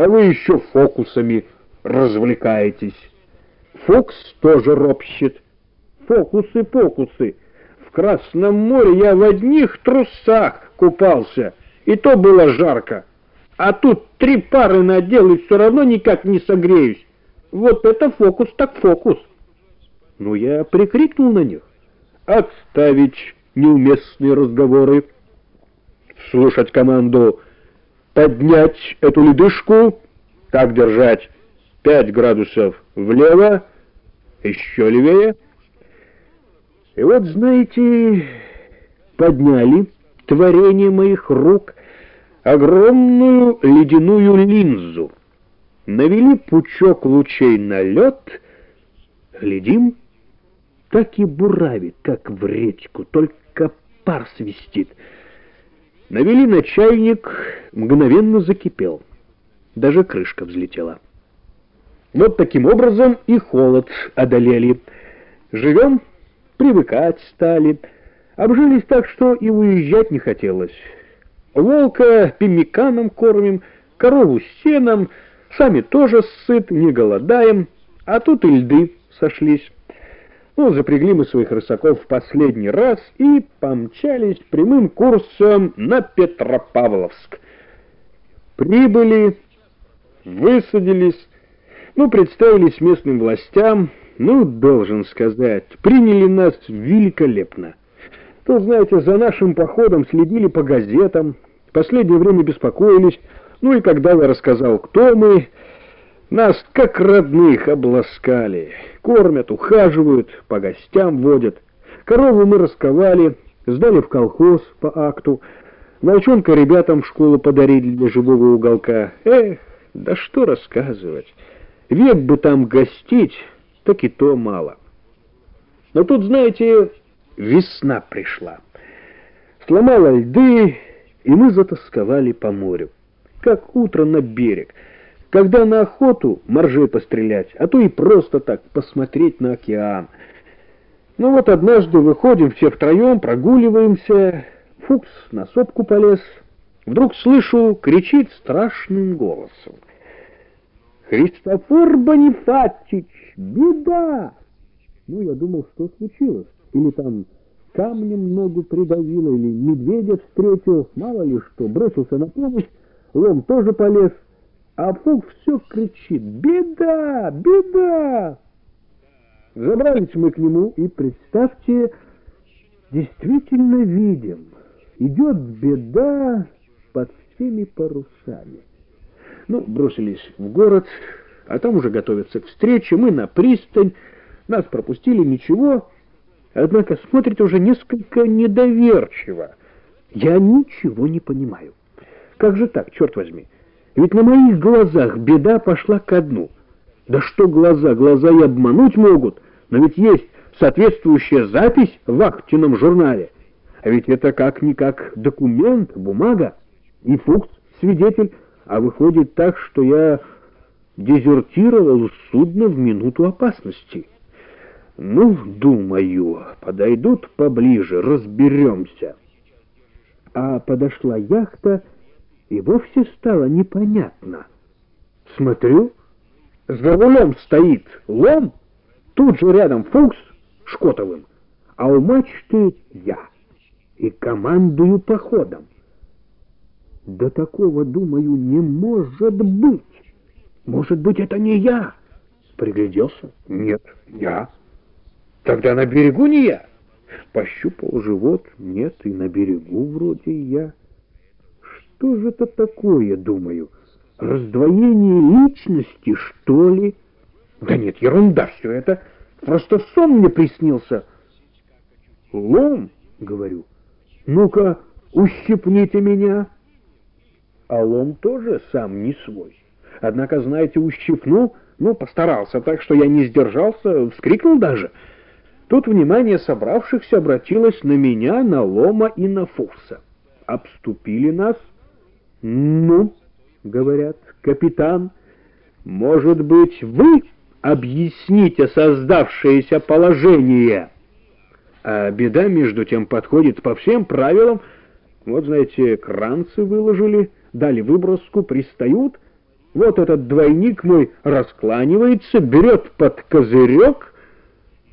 а вы еще фокусами развлекаетесь. Фокс тоже ропщет. Фокусы, фокусы. В Красном море я в одних трусах купался, и то было жарко. А тут 3 пары надел, и все равно никак не согреюсь. Вот это фокус так фокус. Ну, я прикрикнул на них. Отставить неуместные разговоры. Слушать команду. Поднять эту ледышку. Так держать. 5 градусов влево. Еще левее. И вот, знаете, подняли творение моих рук огромную ледяную линзу. Навели пучок лучей на лед. Глядим, так и буравит, как в речку, только пар свистит. Навели на чайник, мгновенно закипел. Даже крышка взлетела. Вот таким образом и холод одолели. Живем, привыкать стали. Обжились так, что и уезжать не хотелось. Волка пеммиканом кормим, корову сеном, сами тоже сыт, не голодаем, а тут и льды сошлись. Ну, запрягли мы своих рысаков в последний раз и помчались прямым курсом на Петропавловск. Прибыли, высадились, представились местным властям, должен сказать, приняли нас великолепно. Тут, знаете, за нашим походом следили по газетам, в последнее время беспокоились, и когда я рассказал, кто мы, нас как родных обласкали, кормят, ухаживают, по гостям водят. Корову мы расковали, сдали в колхоз по акту, волчонка ребятам в школу подарили для живого уголка. Эх, да что рассказывать, век бы там гостить, так и то мало. Но тут, знаете, весна пришла, сломала льды, и мы затосковали по морю, как утро на берег, когда на охоту моржей пострелять, а то и просто так посмотреть на океан. Вот однажды выходим все втроем, прогуливаемся, Фукс на сопку полез. Вдруг слышу, кричит страшным голосом: «Христофор Бонифатич, беда!» Я думал, что случилось. Или там камнем ногу придавило, или медведя встретил, мало ли что, бросился на помощь, Лом тоже полез. А Фук все кричит: «Беда! Беда!» Забрались мы к нему, и, представьте, действительно видим, идет беда под всеми парусами. Бросились в город, а там уже готовятся к встрече, мы на пристань, нас пропустили, ничего, однако смотрит уже несколько недоверчиво. Я ничего не понимаю. Как же так, черт возьми? Ведь на моих глазах беда пошла ко дну. Да что глаза и обмануть могут, но ведь есть соответствующая запись в актином журнале. А ведь это как-никак документ, бумага, и Фукс свидетель, а выходит так, что я дезертировал с судна в минуту опасности. Думаю, подойдут поближе, разберемся. А подошла яхта, и вовсе стало непонятно. Смотрю, за рулем стоит Лом, тут же рядом Фукс Шкотовым, а у мачты я, и командую походом. Да такого, думаю, не может быть. Может быть, это не я? Пригляделся. Нет, я. Тогда на берегу не я. Пощупал живот. Нет, и на берегу вроде я. Что же это такое, думаю? Раздвоение личности, что ли? Да нет, ерунда все это. Просто сон мне приснился. Лом, говорю, ну-ка, ущипните меня. А Лом тоже сам не свой. Однако, знаете, ущипнул, постарался так, что я не сдержался, вскрикнул даже. Тут внимание собравшихся обратилось на меня, на Лома и на Фукса. Обступили нас. Говорят, капитан, может быть, вы объясните создавшееся положение? А беда, между тем, подходит по всем правилам. Вот, знаете, кранцы выложили, дали выброску, пристают, Вот этот двойник мой раскланивается, берет под козырек